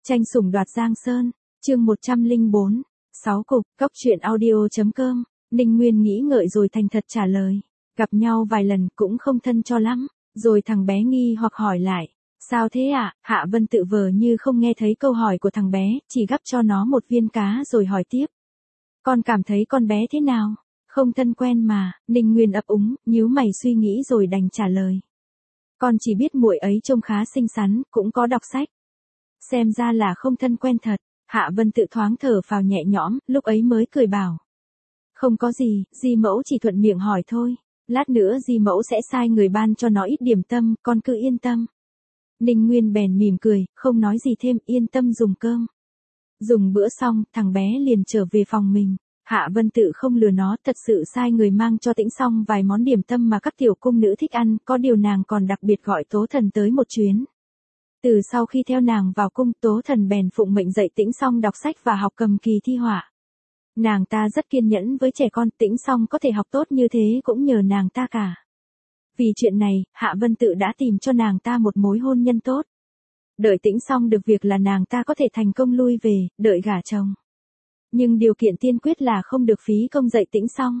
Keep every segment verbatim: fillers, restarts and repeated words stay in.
Tranh sủng đoạt Giang Sơn, chương một trăm lẻ bốn, sáu cục, cóc truyện audio.com, Ninh Nguyên nghĩ ngợi rồi thành thật trả lời. Gặp nhau vài lần cũng không thân cho lắm, rồi thằng bé nghi hoặc hỏi lại. Sao thế ạ? À? Hạ Vân tự vờ như không nghe thấy câu hỏi của thằng bé, chỉ gắp cho nó một viên cá rồi hỏi tiếp. Con cảm thấy con bé thế nào? Không thân quen mà, Ninh Nguyên ấp úng, nhíu mày suy nghĩ rồi đành trả lời. Con chỉ biết muội ấy trông khá xinh xắn, cũng có đọc sách. Xem ra là không thân quen thật. Hạ Vân tự thoáng thở phào nhẹ nhõm, lúc ấy mới cười bảo. Không có gì, Di mẫu chỉ thuận miệng hỏi thôi. Lát nữa Di mẫu sẽ sai người ban cho nó ít điểm tâm, con cứ yên tâm. Ninh Nguyên bèn mỉm cười, không nói gì thêm, yên tâm dùng cơm. Dùng bữa xong, thằng bé liền trở về phòng mình. Hạ Vân tự không lừa nó, thật sự sai người mang cho Tĩnh Song vài món điểm tâm mà các tiểu cung nữ thích ăn, có điều nàng còn đặc biệt gọi Tố Thần tới một chuyến. Từ sau khi theo nàng vào cung, Tố Thần bèn phụng mệnh dạy Tĩnh Song đọc sách và học cầm kỳ thi họa. Nàng ta rất kiên nhẫn với trẻ con, Tĩnh Song có thể học tốt như thế cũng nhờ nàng ta cả. Vì chuyện này, Hạ Vân tự đã tìm cho nàng ta một mối hôn nhân tốt. Đợi Tĩnh Song được việc là nàng ta có thể thành công lui về, đợi gả chồng. Nhưng điều kiện tiên quyết là không được phí công dạy Tĩnh Song.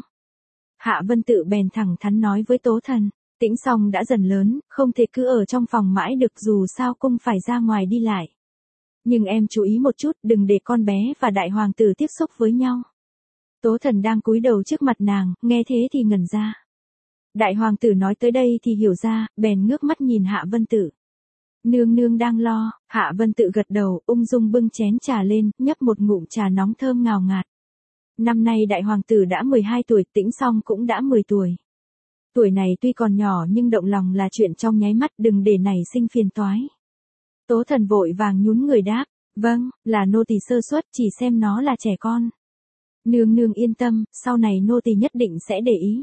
Hạ Vân tự bèn thẳng thắn nói với Tố Thần, Tĩnh Song đã dần lớn, không thể cứ ở trong phòng mãi được, dù sao cung phải ra ngoài đi lại. Nhưng em chú ý một chút, đừng để con bé và đại hoàng tử tiếp xúc với nhau. Tố Thần đang cúi đầu trước mặt nàng, nghe thế thì ngẩn ra. Đại hoàng tử nói tới đây thì hiểu ra, bèn ngước mắt nhìn Hạ Vân tự. Nương nương đang lo, Hạ Vân tự gật đầu, ung dung bưng chén trà lên, nhấp một ngụm trà nóng thơm ngào ngạt. Năm nay đại hoàng tử đã mười hai tuổi, Tĩnh Song cũng đã mười tuổi. Tuổi này tuy còn nhỏ nhưng động lòng là chuyện trong nháy mắt, đừng để nảy sinh phiền toái. Tố Thần vội vàng nhún người đáp, vâng, là nô tỳ sơ suất, chỉ xem nó là trẻ con. Nương nương yên tâm, sau này nô tỳ nhất định sẽ để ý.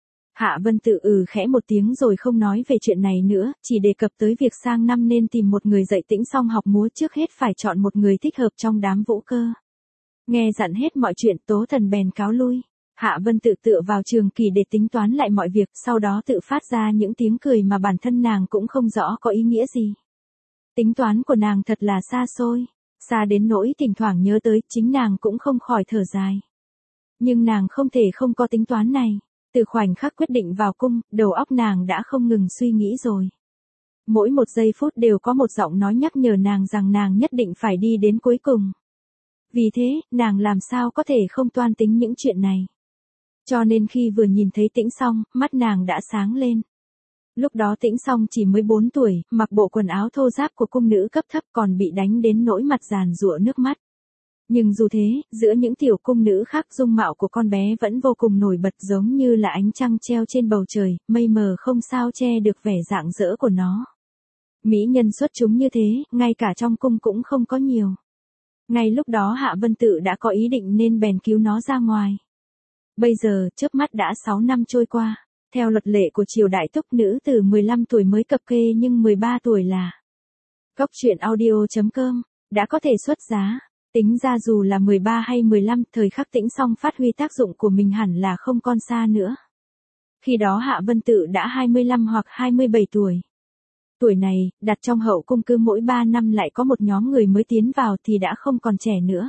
Hạ Vân tự ừ khẽ một tiếng rồi không nói về chuyện này nữa, chỉ đề cập tới việc sang năm nên tìm một người dạy Tĩnh Song học múa, trước hết phải chọn một người thích hợp trong đám vũ cơ. Nghe dặn hết mọi chuyện, Tố Thần bèn cáo lui. Hạ Vân tự tựa vào trường kỳ để tính toán lại mọi việc, sau đó tự phát ra những tiếng cười mà bản thân nàng cũng không rõ có ý nghĩa gì. Tính toán của nàng thật là xa xôi, xa đến nỗi thỉnh thoảng nhớ tới, chính nàng cũng không khỏi thở dài. Nhưng nàng không thể không có tính toán này. Từ khoảnh khắc quyết định vào cung, đầu óc nàng đã không ngừng suy nghĩ rồi. Mỗi một giây phút đều có một giọng nói nhắc nhở nàng rằng nàng nhất định phải đi đến cuối cùng. Vì thế, nàng làm sao có thể không toan tính những chuyện này. Cho nên khi vừa nhìn thấy Tĩnh Song, mắt nàng đã sáng lên. Lúc đó Tĩnh Song chỉ mới bốn tuổi, mặc bộ quần áo thô ráp của cung nữ cấp thấp, còn bị đánh đến nỗi mặt giàn giụa nước mắt. Nhưng dù thế, giữa những tiểu cung nữ khác, dung mạo của con bé vẫn vô cùng nổi bật, giống như là ánh trăng treo trên bầu trời, mây mờ không sao che được vẻ rạng rỡ của nó. Mỹ nhân xuất chúng như thế, ngay cả trong cung cũng không có nhiều. Ngay lúc đó Hạ Vân tự đã có ý định nên bèn cứu nó ra ngoài. Bây giờ, chớp mắt đã sáu năm trôi qua. Theo luật lệ của triều đại Túc, nữ từ mười lăm tuổi mới cập kê nhưng mười ba tuổi là cóc truyện audio.com đã có thể xuất giá. Tính ra dù là mười ba hay mười lăm, thời khắc Tĩnh Song phát huy tác dụng của mình hẳn là không còn xa nữa. Khi đó Hạ Vân tự đã hai mươi lăm hoặc hai mươi bảy tuổi. Tuổi này, đặt trong hậu cung, cứ mỗi ba năm lại có một nhóm người mới tiến vào thì đã không còn trẻ nữa.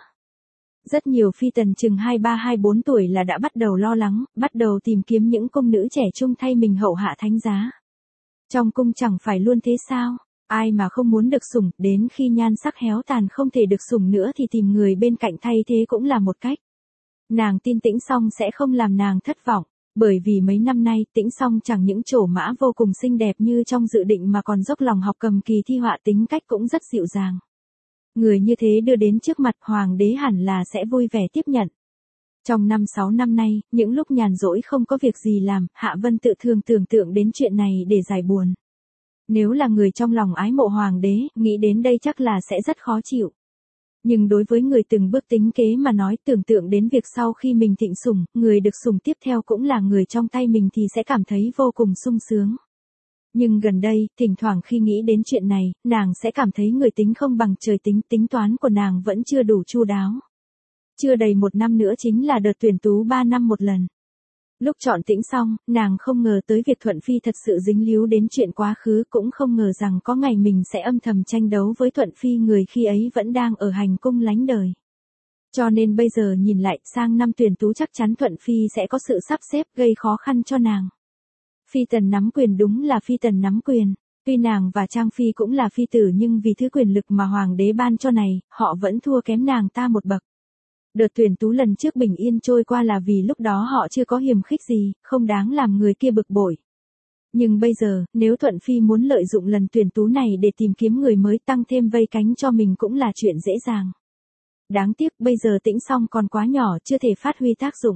Rất nhiều phi tần chừng hai mươi ba hai mươi bốn tuổi là đã bắt đầu lo lắng, bắt đầu tìm kiếm những cung nữ trẻ trung thay mình hậu hạ thánh giá. Trong cung chẳng phải luôn thế sao? Ai mà không muốn được sủng, đến khi nhan sắc héo tàn không thể được sủng nữa thì tìm người bên cạnh thay thế cũng là một cách. Nàng tin Tĩnh Song sẽ không làm nàng thất vọng, bởi vì mấy năm nay Tĩnh Song chẳng những trổ mã vô cùng xinh đẹp như trong dự định mà còn dốc lòng học cầm kỳ thi họa, tính cách cũng rất dịu dàng. Người như thế đưa đến trước mặt hoàng đế hẳn là sẽ vui vẻ tiếp nhận. Trong năm sáu năm nay, những lúc nhàn rỗi không có việc gì làm, Hạ Vân tự thường tưởng tượng đến chuyện này để giải buồn. Nếu là người trong lòng ái mộ hoàng đế, nghĩ đến đây chắc là sẽ rất khó chịu. Nhưng đối với người từng bước tính kế mà nói, tưởng tượng đến việc sau khi mình thịnh sủng, người được sủng tiếp theo cũng là người trong tay mình thì sẽ cảm thấy vô cùng sung sướng. Nhưng gần đây, thỉnh thoảng khi nghĩ đến chuyện này, nàng sẽ cảm thấy người tính không bằng trời tính, tính toán của nàng vẫn chưa đủ chu đáo. Chưa đầy một năm nữa chính là đợt tuyển tú ba năm một lần. Lúc chọn Tĩnh xong, nàng không ngờ tới việc Thuận Phi thật sự dính líu đến chuyện quá khứ, cũng không ngờ rằng có ngày mình sẽ âm thầm tranh đấu với Thuận Phi người khi ấy vẫn đang ở hành cung lánh đời. Cho nên bây giờ nhìn lại, sang năm tuyển tú chắc chắn Thuận Phi sẽ có sự sắp xếp gây khó khăn cho nàng. Phi tần nắm quyền đúng là phi tần nắm quyền. Tuy nàng và Trang Phi cũng là phi tử nhưng vì thứ quyền lực mà hoàng đế ban cho này, họ vẫn thua kém nàng ta một bậc. Đợt tuyển tú lần trước bình yên trôi qua là vì lúc đó họ chưa có hiềm khích gì, không đáng làm người kia bực bội. Nhưng bây giờ, nếu Thuận Phi muốn lợi dụng lần tuyển tú này để tìm kiếm người mới tăng thêm vây cánh cho mình cũng là chuyện dễ dàng. Đáng tiếc bây giờ Tĩnh Song còn quá nhỏ chưa thể phát huy tác dụng.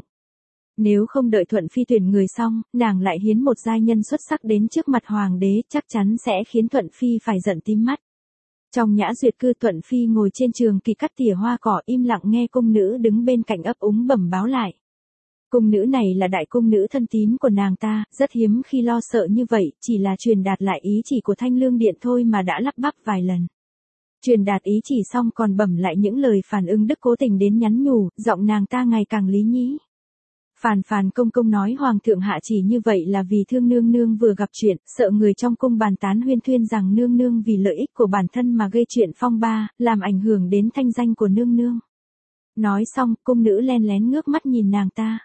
Nếu không đợi Thuận Phi tuyển người xong, nàng lại hiến một giai nhân xuất sắc đến trước mặt hoàng đế chắc chắn sẽ khiến Thuận Phi phải giận tím mắt. Trong nhã duyệt cư Thuận Phi ngồi trên trường kỳ cắt tỉa hoa cỏ im lặng nghe cung nữ đứng bên cạnh ấp úng bẩm báo lại. Cung nữ này là đại cung nữ thân tín của nàng ta, rất hiếm khi lo sợ như vậy, chỉ là truyền đạt lại ý chỉ của Thanh Lương Điện thôi mà đã lắp bắp vài lần. Truyền đạt ý chỉ xong còn bẩm lại những lời phản ứng đức cố tình đến nhắn nhủ, giọng nàng ta ngày càng lý nhí. Phàn phàn công công nói hoàng thượng hạ chỉ như vậy là vì thương nương nương vừa gặp chuyện, sợ người trong cung bàn tán huyên thuyên rằng nương nương vì lợi ích của bản thân mà gây chuyện phong ba, làm ảnh hưởng đến thanh danh của nương nương. Nói xong, cung nữ len lén ngước mắt nhìn nàng ta.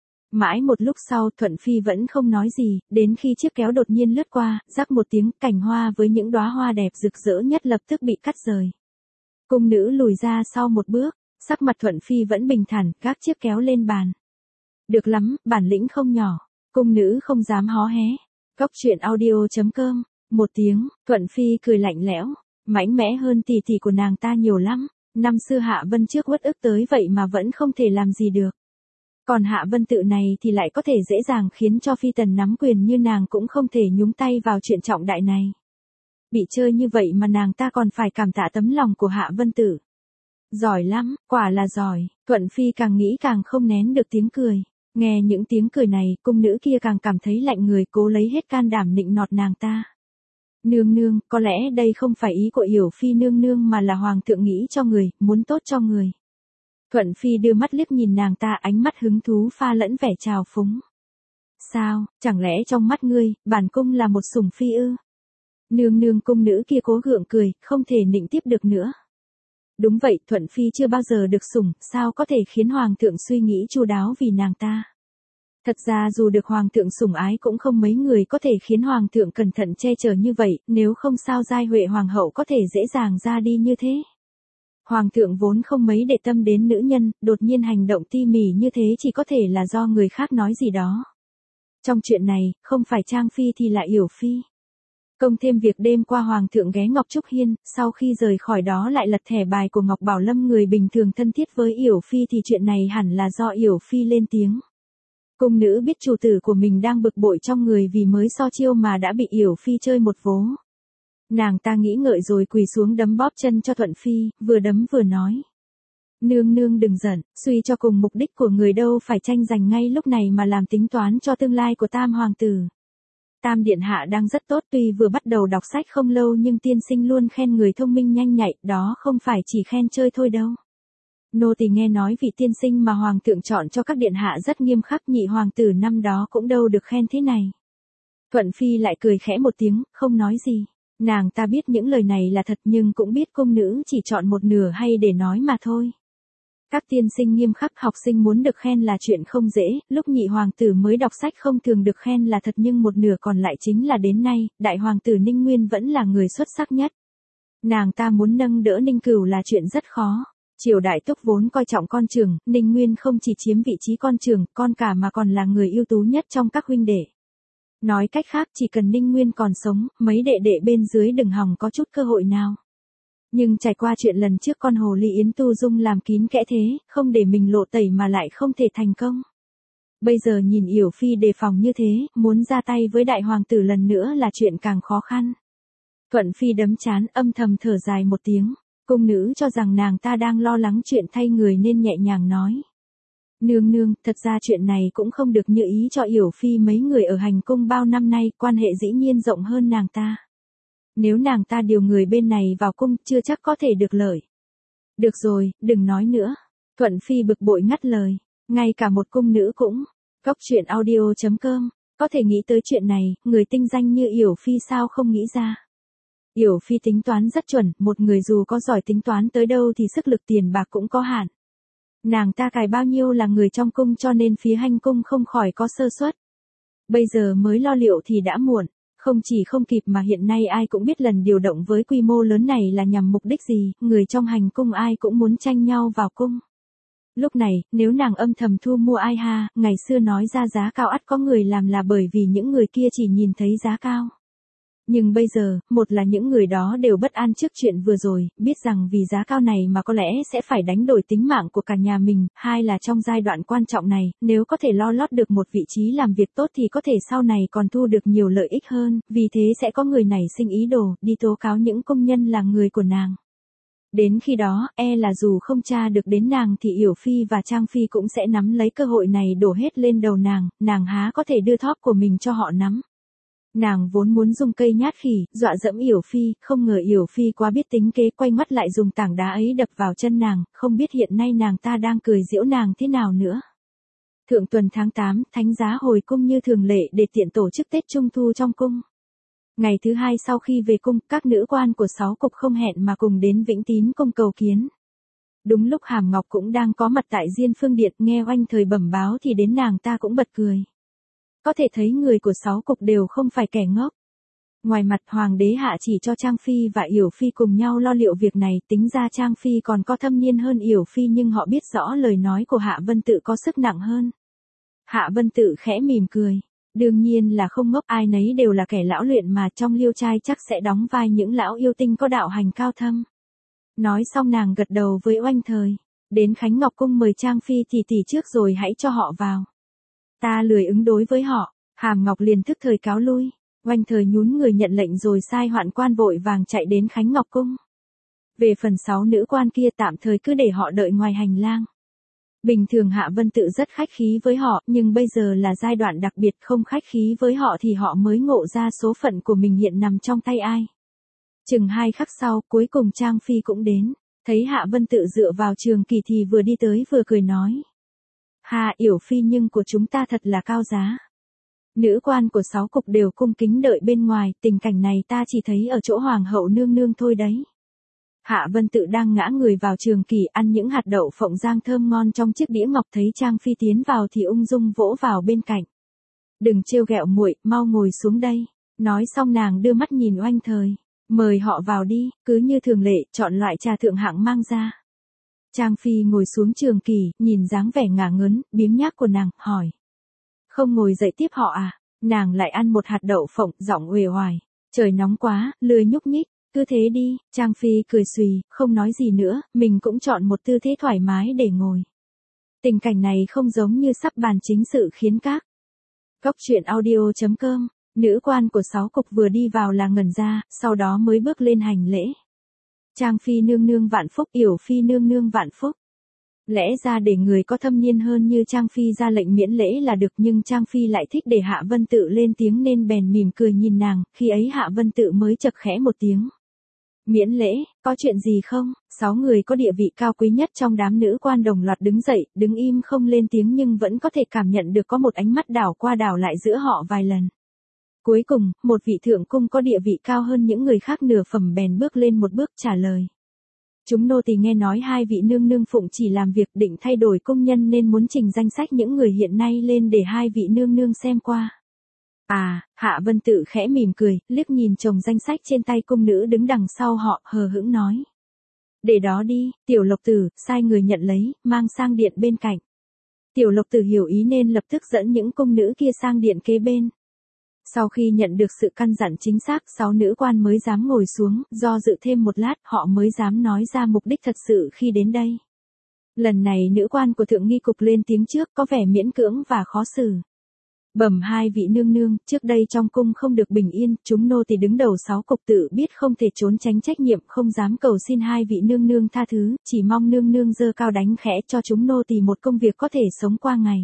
Mãi một lúc sau Thuận Phi vẫn không nói gì, đến khi chiếc kéo đột nhiên lướt qua, rắc một tiếng, cành hoa với những đóa hoa đẹp rực rỡ nhất lập tức bị cắt rời. Cung nữ lùi ra sau một bước, sắc mặt Thuận Phi vẫn bình thản, gác chiếc kéo lên bàn. Được lắm, bản lĩnh không nhỏ. Cung nữ không dám hó hé. Góc truyện audio chấm com. Một tiếng, Thuận Phi cười lạnh lẽo. Mãnh mẽ hơn tỷ tỷ của nàng ta nhiều lắm. Năm xưa Hạ Vân trước uất ức tới vậy mà vẫn không thể làm gì được. Còn Hạ Vân tự này thì lại có thể dễ dàng khiến cho phi tần nắm quyền như nàng cũng không thể nhúng tay vào chuyện trọng đại này. Bị chơi như vậy mà nàng ta còn phải cảm tạ tấm lòng của Hạ Vân tử. Giỏi lắm, quả là giỏi. Thuận Phi càng nghĩ càng không nén được tiếng cười. Nghe những tiếng cười này, cung nữ kia càng cảm thấy lạnh người, cố lấy hết can đảm nịnh nọt nàng ta. Nương nương, có lẽ đây không phải ý của Yểu Phi nương nương mà là hoàng thượng nghĩ cho người, muốn tốt cho người. Thuận Phi đưa mắt liếc nhìn nàng ta, ánh mắt hứng thú pha lẫn vẻ trào phúng. Sao, chẳng lẽ trong mắt ngươi, bản cung là một sủng phi ư? Nương nương, cung nữ kia cố gượng cười, không thể nịnh tiếp được nữa. Đúng vậy, Thuận Phi chưa bao giờ được sủng, sao có thể khiến hoàng thượng suy nghĩ chu đáo vì nàng ta. Thật ra dù được hoàng thượng sủng ái cũng không mấy người có thể khiến hoàng thượng cẩn thận che chở như vậy, nếu không sao giai huệ hoàng hậu có thể dễ dàng ra đi như thế. Hoàng thượng vốn không mấy để tâm đến nữ nhân, đột nhiên hành động ti mỉ như thế chỉ có thể là do người khác nói gì đó. Trong chuyện này, không phải Trang Phi thì là Yểu Phi. Công thêm việc đêm qua hoàng thượng ghé Ngọc Trúc Hiên, sau khi rời khỏi đó lại lật thẻ bài của Ngọc Bảo Lâm người bình thường thân thiết với Yểu Phi thì chuyện này hẳn là do Yểu Phi lên tiếng. Cung nữ biết chủ tử của mình đang bực bội trong người vì mới so chiêu mà đã bị Yểu Phi chơi một vố. Nàng ta nghĩ ngợi rồi quỳ xuống đấm bóp chân cho Thuận Phi, vừa đấm vừa nói. Nương nương đừng giận, suy cho cùng mục đích của người đâu phải tranh giành ngay lúc này mà làm tính toán cho tương lai của Tam Hoàng tử. Tam Điện Hạ đang rất tốt, tuy vừa bắt đầu đọc sách không lâu nhưng tiên sinh luôn khen người thông minh nhanh nhạy, đó không phải chỉ khen chơi thôi đâu. Nô tỳ nghe nói vị tiên sinh mà Hoàng thượng chọn cho các Điện Hạ rất nghiêm khắc, nhị Hoàng tử năm đó cũng đâu được khen thế này. Thuận Phi lại cười khẽ một tiếng, không nói gì. Nàng ta biết những lời này là thật nhưng cũng biết cung nữ chỉ chọn một nửa hay để nói mà thôi. Các tiên sinh nghiêm khắc, học sinh muốn được khen là chuyện không dễ, lúc nhị hoàng tử mới đọc sách không thường được khen là thật nhưng một nửa còn lại chính là đến nay, đại hoàng tử Ninh Nguyên vẫn là người xuất sắc nhất. Nàng ta muốn nâng đỡ Ninh Cửu là chuyện rất khó. Triều đại Túc vốn coi trọng con trưởng, Ninh Nguyên không chỉ chiếm vị trí con trưởng, con cả mà còn là người ưu tú nhất trong các huynh đệ. Nói cách khác chỉ cần Ninh Nguyên còn sống, mấy đệ đệ bên dưới đừng hòng có chút cơ hội nào. Nhưng trải qua chuyện lần trước con hồ ly Yến Tu Dung làm kín kẽ thế, không để mình lộ tẩy mà lại không thể thành công. Bây giờ nhìn Yểu Phi đề phòng như thế, muốn ra tay với đại hoàng tử lần nữa là chuyện càng khó khăn. Thuận Phi đấm chán âm thầm thở dài một tiếng, cung nữ cho rằng nàng ta đang lo lắng chuyện thay người nên nhẹ nhàng nói. Nương nương, thật ra chuyện này cũng không được như ý cho Yểu Phi, mấy người ở hành cung bao năm nay, quan hệ dĩ nhiên rộng hơn nàng ta. Nếu nàng ta điều người bên này vào cung, chưa chắc có thể được lợi. Được rồi, đừng nói nữa. Thuận Phi bực bội ngắt lời. Ngay cả một cung nữ cũng. Cóc truyện audio chấm com, có thể nghĩ tới chuyện này, người tinh danh như Yểu Phi sao không nghĩ ra. Yểu Phi tính toán rất chuẩn, một người dù có giỏi tính toán tới đâu thì sức lực tiền bạc cũng có hạn. Nàng ta cài bao nhiêu là người trong cung cho nên phía hành cung không khỏi có sơ suất. Bây giờ mới lo liệu thì đã muộn, không chỉ không kịp mà hiện nay ai cũng biết lần điều động với quy mô lớn này là nhằm mục đích gì, người trong hành cung ai cũng muốn tranh nhau vào cung. Lúc này, nếu nàng âm thầm thu mua ai ha, ngày xưa nói ra giá cao ắt có người làm là bởi vì những người kia chỉ nhìn thấy giá cao. Nhưng bây giờ, một là những người đó đều bất an trước chuyện vừa rồi, biết rằng vì giá cao này mà có lẽ sẽ phải đánh đổi tính mạng của cả nhà mình, hai là trong giai đoạn quan trọng này, nếu có thể lo lót được một vị trí làm việc tốt thì có thể sau này còn thu được nhiều lợi ích hơn, vì thế sẽ có người nảy sinh ý đồ, đi tố cáo những công nhân là người của nàng. Đến khi đó, e là dù không tra được đến nàng thì Yểu Phi và Trang Phi cũng sẽ nắm lấy cơ hội này đổ hết lên đầu nàng, nàng há có thể đưa thóp của mình cho họ nắm. Nàng vốn muốn dùng cây nhát khỉ, dọa dẫm Yểu Phi, không ngờ Yểu Phi quá biết tính kế, quay mắt lại dùng tảng đá ấy đập vào chân nàng, không biết hiện nay nàng ta đang cười giễu nàng thế nào nữa. Thượng tuần tháng tám, thánh giá hồi cung như thường lệ để tiện tổ chức Tết Trung Thu trong cung. Ngày thứ hai sau khi về cung, các nữ quan của sáu cục không hẹn mà cùng đến Vĩnh Tín cung cầu kiến. Đúng lúc Hàm Ngọc cũng đang có mặt tại Diên Phương Điện, nghe Oanh Thời bẩm báo thì đến nàng ta cũng bật cười. Có thể thấy người của sáu cục đều không phải kẻ ngốc. Ngoài mặt Hoàng đế hạ chỉ cho Trang Phi và Yểu Phi cùng nhau lo liệu việc này, tính ra Trang Phi còn có thâm niên hơn Yểu Phi nhưng họ biết rõ lời nói của Hạ Vân Tự có sức nặng hơn. Hạ Vân Tự khẽ mỉm cười. Đương nhiên là không ngốc, ai nấy đều là kẻ lão luyện mà trong liêu trai chắc sẽ đóng vai những lão yêu tinh có đạo hành cao thâm. Nói xong nàng gật đầu với Oanh Thời. Đến Khánh Ngọc Cung mời Trang Phi tỷ tỷ trước rồi hãy cho họ vào. Ta lười ứng đối với họ, Hàm Ngọc liền thức thời cáo lui. Oanh Thời nhún người nhận lệnh rồi sai hoạn quan vội vàng chạy đến Khánh Ngọc Cung. Về phần sáu nữ quan kia tạm thời cứ để họ đợi ngoài hành lang. Bình thường Hạ Vân Tự rất khách khí với họ, nhưng bây giờ là giai đoạn đặc biệt, không khách khí với họ thì họ mới ngộ ra số phận của mình hiện nằm trong tay ai. Chừng hai khắc sau, cuối cùng Trang Phi cũng đến, thấy Hạ Vân Tự dựa vào Trường Kỳ thì vừa đi tới vừa cười nói. Hà Yểu Phi nhưng của chúng ta thật là cao giá. Nữ quan của sáu cục đều cung kính đợi bên ngoài, tình cảnh này ta chỉ thấy ở chỗ Hoàng hậu nương nương thôi đấy. Hạ Vân Tự đang ngã người vào Trường Kỳ ăn những hạt đậu phộng rang thơm ngon trong chiếc đĩa ngọc, thấy Trang Phi tiến vào thì ung dung vỗ vào bên cạnh. Đừng trêu ghẹo muội, mau ngồi xuống đây. Nói xong nàng đưa mắt nhìn Oanh Thời. Mời họ vào đi, cứ như thường lệ, chọn loại trà thượng hạng mang ra. Trang Phi ngồi xuống Trường Kỳ, nhìn dáng vẻ ngả ngớn, biếng nhác của nàng, hỏi. Không ngồi dậy tiếp họ à? Nàng lại ăn một hạt đậu phộng, giọng uể oải. Trời nóng quá, lười nhúc nhích. Cứ thế đi, Trang Phi cười xùy, không nói gì nữa, mình cũng chọn một tư thế thoải mái để ngồi. Tình cảnh này không giống như sắp bàn chính sự khiến các. Cóc truyện audio chấm com, nữ quan của sáu cục vừa đi vào là ngẩn ra, sau đó mới bước lên hành lễ. Trang Phi nương nương vạn phúc, Yểu Phi nương nương vạn phúc. Lẽ ra để người có thâm niên hơn như Trang Phi ra lệnh miễn lễ là được, nhưng Trang Phi lại thích để Hạ Vân Tự lên tiếng nên bèn mỉm cười nhìn nàng, khi ấy Hạ Vân Tự mới chậc khẽ một tiếng. Miễn lễ, có chuyện gì không? Sáu người có địa vị cao quý nhất trong đám nữ quan đồng loạt đứng dậy, đứng im không lên tiếng nhưng vẫn có thể cảm nhận được có một ánh mắt đảo qua đảo lại giữa họ vài lần. Cuối cùng, một vị thượng cung có địa vị cao hơn những người khác nửa phẩm bèn bước lên một bước trả lời. Chúng nô tỳ nghe nói hai vị nương nương phụng chỉ làm việc định thay đổi công nhân nên muốn trình danh sách những người hiện nay lên để hai vị nương nương xem qua. À, Hạ Vân Tự khẽ mỉm cười, liếc nhìn chồng danh sách trên tay cung nữ đứng đằng sau họ, hờ hững nói. Để đó đi, Tiểu Lộc Tử, sai người nhận lấy, mang sang điện bên cạnh. Tiểu Lộc Tử hiểu ý nên lập tức dẫn những cung nữ kia sang điện kế bên. Sau khi nhận được sự căn dặn chính xác, sáu nữ quan mới dám ngồi xuống, do dự thêm một lát, họ mới dám nói ra mục đích thật sự khi đến đây. Lần này nữ quan của Thượng Nghi Cục lên tiếng trước, có vẻ miễn cưỡng và khó xử. Bẩm hai vị nương nương, trước đây trong cung không được bình yên, chúng nô tỳ đứng đầu sáu cục tự biết không thể trốn tránh trách nhiệm, không dám cầu xin hai vị nương nương tha thứ, chỉ mong nương nương giơ cao đánh khẽ cho chúng nô tỳ một công việc có thể sống qua ngày.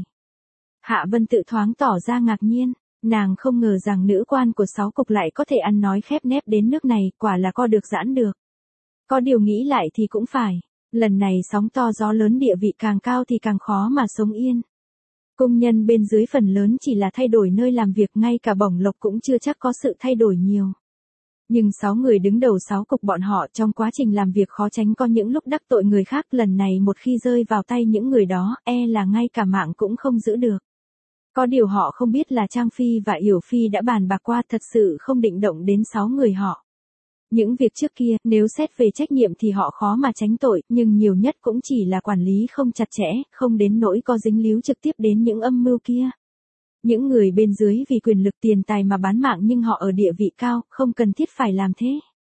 Hạ Vân Tự thoáng tỏ ra ngạc nhiên, nàng không ngờ rằng nữ quan của sáu cục lại có thể ăn nói khép nép đến nước này, quả là co được giãn được. Có điều nghĩ lại thì cũng phải, lần này sóng to gió lớn địa vị càng cao thì càng khó mà sống yên. Công nhân bên dưới phần lớn chỉ là thay đổi nơi làm việc, ngay cả bổng lộc cũng chưa chắc có sự thay đổi nhiều. Nhưng sáu người đứng đầu sáu cục bọn họ trong quá trình làm việc khó tránh có những lúc đắc tội người khác, lần này một khi rơi vào tay những người đó, e là ngay cả mạng cũng không giữ được. Có điều họ không biết là Trang Phi và Yểu Phi đã bàn bạc qua, thật sự không định động đến sáu người họ. Những việc trước kia, nếu xét về trách nhiệm thì họ khó mà tránh tội, nhưng nhiều nhất cũng chỉ là quản lý không chặt chẽ, không đến nỗi có dính líu trực tiếp đến những âm mưu kia. Những người bên dưới vì quyền lực tiền tài mà bán mạng, nhưng họ ở địa vị cao, không cần thiết phải làm thế.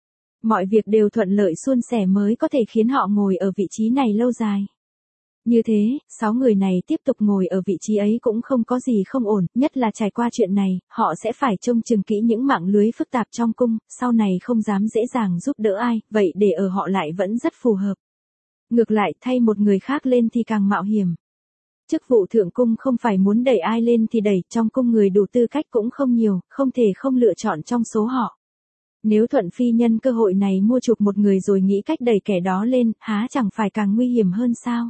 Mọi việc đều thuận lợi suôn sẻ mới có thể khiến họ ngồi ở vị trí này lâu dài. Như thế, sáu người này tiếp tục ngồi ở vị trí ấy cũng không có gì không ổn, nhất là trải qua chuyện này, họ sẽ phải trông chừng kỹ những mạng lưới phức tạp trong cung, sau này không dám dễ dàng giúp đỡ ai, vậy để ở họ lại vẫn rất phù hợp. Ngược lại, thay một người khác lên thì càng mạo hiểm. Chức vụ thượng cung không phải muốn đẩy ai lên thì đẩy, trong cung người đủ tư cách cũng không nhiều, không thể không lựa chọn trong số họ. Nếu Thuận Phi nhân cơ hội này mua chuộc một người rồi nghĩ cách đẩy kẻ đó lên, há chẳng phải càng nguy hiểm hơn sao?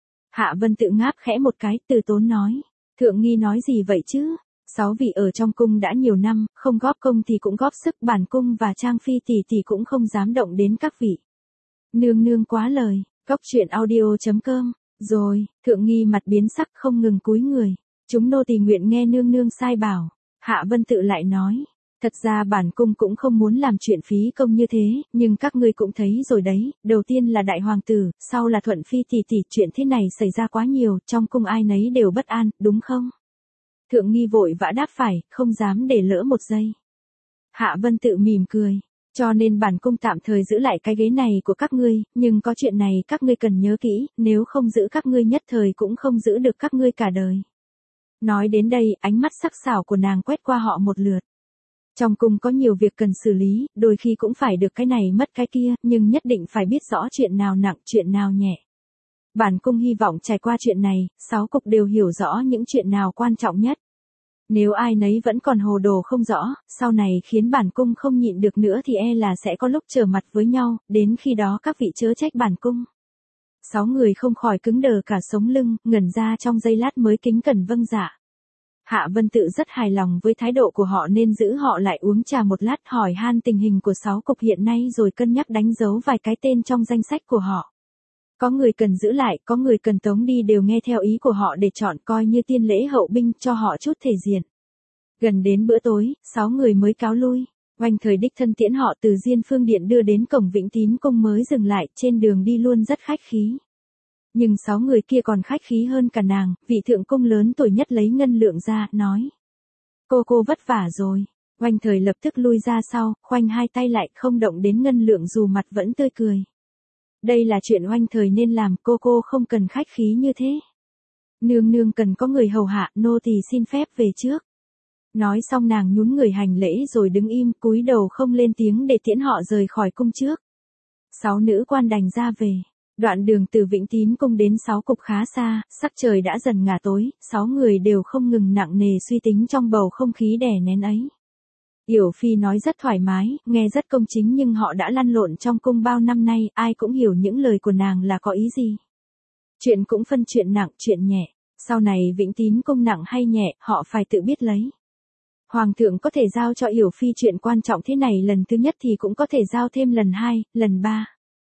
Hạ Vân tự ngáp khẽ một cái, từ tốn nói. Thượng nghi nói gì vậy chứ? Sáu vị ở trong cung đã nhiều năm, không góp công thì cũng góp sức, bản cung và Trang Phi tỷ tỷ cũng không dám động đến các vị. Nương nương quá lời, cóc truyện audio chấm com. Rồi, thượng nghi mặt biến sắc không ngừng cúi người. Chúng nô tỳ nguyện nghe nương nương sai bảo. Hạ Vân tự lại nói. Thật ra bản cung cũng không muốn làm chuyện phí công như thế, nhưng các ngươi cũng thấy rồi đấy, đầu tiên là đại hoàng tử, sau là Thuận Phi tỷ tỷ, chuyện thế này xảy ra quá nhiều, trong cung ai nấy đều bất an, đúng không? Thượng nghi vội vã đáp phải, không dám để lỡ một giây. Hạ Vân tự mỉm cười. Cho nên bản cung tạm thời giữ lại cái ghế này của các ngươi, nhưng có chuyện này các ngươi cần nhớ kỹ, nếu không giữ các ngươi nhất thời cũng không giữ được các ngươi cả đời. Nói đến đây, ánh mắt sắc sảo của nàng quét qua họ một lượt. Trong cung có nhiều việc cần xử lý, đôi khi cũng phải được cái này mất cái kia, nhưng nhất định phải biết rõ chuyện nào nặng, chuyện nào nhẹ. Bản cung hy vọng trải qua chuyện này, sáu cục đều hiểu rõ những chuyện nào quan trọng nhất. Nếu ai nấy vẫn còn hồ đồ không rõ, sau này khiến bản cung không nhịn được nữa thì e là sẽ có lúc trở mặt với nhau, đến khi đó các vị chớ trách bản cung. Sáu người không khỏi cứng đờ cả sống lưng, ngẩn ra trong giây lát mới kính cẩn vâng dạ. Hạ Vân tự rất hài lòng với thái độ của họ nên giữ họ lại uống trà một lát, hỏi han tình hình của sáu cục hiện nay rồi cân nhắc đánh dấu vài cái tên trong danh sách của họ. Có người cần giữ lại, có người cần tống đi, đều nghe theo ý của họ để chọn, coi như tiên lễ hậu binh cho họ chút thể diện. Gần đến bữa tối, sáu người mới cáo lui. Oanh thời đích thân tiễn họ từ Diên Phương Điện đưa đến cổng Vĩnh Tín Cung mới dừng lại, trên đường đi luôn rất khách khí. Nhưng sáu người kia còn khách khí hơn cả nàng, vị thượng cung lớn tuổi nhất lấy ngân lượng ra, nói. Cô cô vất vả rồi. Oanh thời lập tức lui ra sau, khoanh hai tay lại, không động đến ngân lượng dù mặt vẫn tươi cười. Đây là chuyện Oanh thời nên làm, cô cô không cần khách khí như thế. Nương nương cần có người hầu hạ, nô tỳ xin phép về trước. Nói xong nàng nhún người hành lễ rồi đứng im, cúi đầu không lên tiếng để tiễn họ rời khỏi cung trước. Sáu nữ quan đành ra về. Đoạn đường từ Vĩnh Tín Cung đến sáu cục khá xa, sắc trời đã dần ngả tối, sáu người đều không ngừng nặng nề suy tính trong bầu không khí đè nén ấy. Yểu Phi nói rất thoải mái, nghe rất công chính, nhưng họ đã lăn lộn trong cung bao năm nay, ai cũng hiểu những lời của nàng là có ý gì. Chuyện cũng phân chuyện nặng, chuyện nhẹ. Sau này Vĩnh Tín Cung nặng hay nhẹ, họ phải tự biết lấy. Hoàng thượng có thể giao cho Yểu Phi chuyện quan trọng thế này lần thứ nhất thì cũng có thể giao thêm lần hai, lần ba.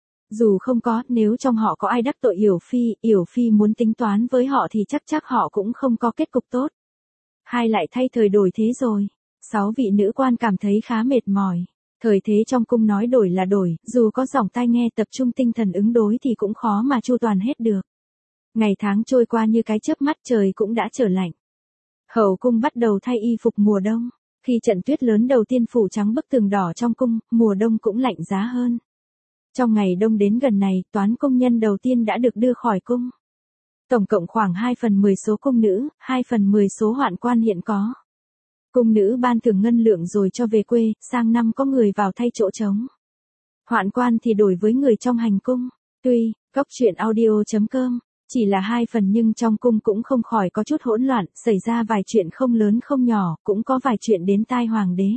Dù không có, nếu trong họ có ai đắc tội Yểu Phi, Yểu Phi muốn tính toán với họ thì chắc chắc họ cũng không có kết cục tốt. Hai lại thay thời đổi thế rồi. Sáu vị nữ quan cảm thấy khá mệt mỏi. Thời thế trong cung nói đổi là đổi, dù có giọng tai nghe tập trung tinh thần ứng đối thì cũng khó mà chu toàn hết được. Ngày tháng trôi qua như cái chớp mắt, trời cũng đã trở lạnh. Hậu cung bắt đầu thay y phục mùa đông. Khi trận tuyết lớn đầu tiên phủ trắng bức tường đỏ trong cung, mùa đông cũng lạnh giá hơn. Trong ngày đông đến gần này, toán công nhân đầu tiên đã được đưa khỏi cung. Tổng cộng khoảng hai phần mười số cung nữ, hai phần mười số hoạn quan hiện có. Cung nữ ban thưởng ngân lượng rồi cho về quê, sang năm có người vào thay chỗ trống. Hoạn quan thì đổi với người trong hành cung. Tuy, cóc truyện audio chấm com, chỉ là hai phần nhưng trong cung cũng không khỏi có chút hỗn loạn, xảy ra vài chuyện không lớn không nhỏ, cũng có vài chuyện đến tai hoàng đế.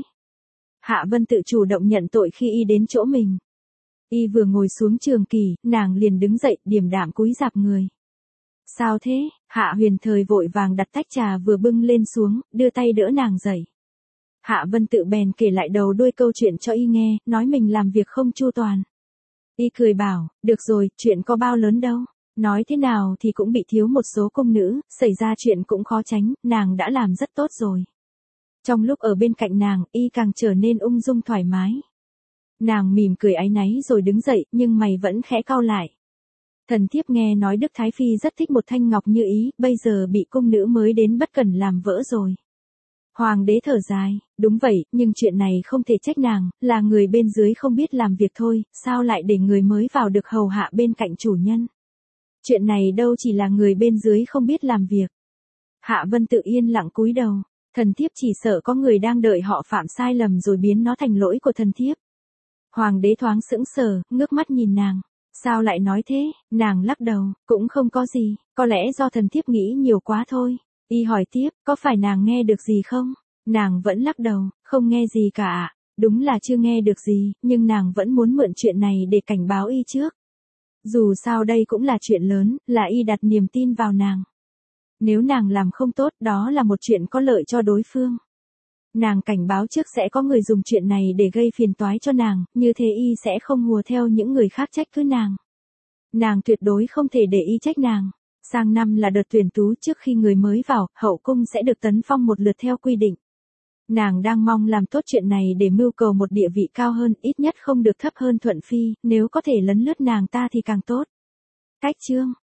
Hạ Vân tự chủ động nhận tội khi y đến chỗ mình. Y vừa ngồi xuống trường kỳ, nàng liền đứng dậy, điềm đạm cúi rạp người. Sao thế? Hạ Huyền Thời vội vàng đặt tách trà vừa bưng lên xuống, đưa tay đỡ nàng dậy. Hạ Vân Tự bèn kể lại đầu đuôi câu chuyện cho y nghe, nói mình làm việc không chu toàn. Y cười bảo, được rồi, chuyện có bao lớn đâu. Nói thế nào thì cũng bị thiếu một số cung nữ, xảy ra chuyện cũng khó tránh, nàng đã làm rất tốt rồi. Trong lúc ở bên cạnh nàng, y càng trở nên ung dung thoải mái. Nàng mỉm cười áy náy rồi đứng dậy, nhưng mày vẫn khẽ cau lại. Thần thiếp nghe nói Đức Thái Phi rất thích một thanh ngọc như ý, bây giờ bị cung nữ mới đến bất cẩn làm vỡ rồi. Hoàng đế thở dài, đúng vậy, nhưng chuyện này không thể trách nàng, là người bên dưới không biết làm việc thôi, sao lại để người mới vào được hầu hạ bên cạnh chủ nhân. Chuyện này đâu chỉ là người bên dưới không biết làm việc. Hạ Vân Tự yên lặng cúi đầu, thần thiếp chỉ sợ có người đang đợi họ phạm sai lầm rồi biến nó thành lỗi của thần thiếp. Hoàng đế thoáng sững sờ, ngước mắt nhìn nàng. Sao lại nói thế? Nàng lắc đầu, cũng không có gì, có lẽ do thần thiếp nghĩ nhiều quá thôi. Y hỏi tiếp, có phải nàng nghe được gì không? Nàng vẫn lắc đầu, không nghe gì cả. Đúng là chưa nghe được gì, nhưng nàng vẫn muốn mượn chuyện này để cảnh báo y trước. Dù sao đây cũng là chuyện lớn, là y đặt niềm tin vào nàng. Nếu nàng làm không tốt, đó là một chuyện có lợi cho đối phương. Nàng cảnh báo trước sẽ có người dùng chuyện này để gây phiền toái cho nàng, như thế y sẽ không hùa theo những người khác trách cứ nàng. Nàng tuyệt đối không thể để y trách nàng. Sang năm là đợt tuyển tú, trước khi người mới vào, hậu cung sẽ được tấn phong một lượt theo quy định. Nàng đang mong làm tốt chuyện này để mưu cầu một địa vị cao hơn, ít nhất không được thấp hơn Thuận Phi, nếu có thể lấn lướt nàng ta thì càng tốt. Cách chương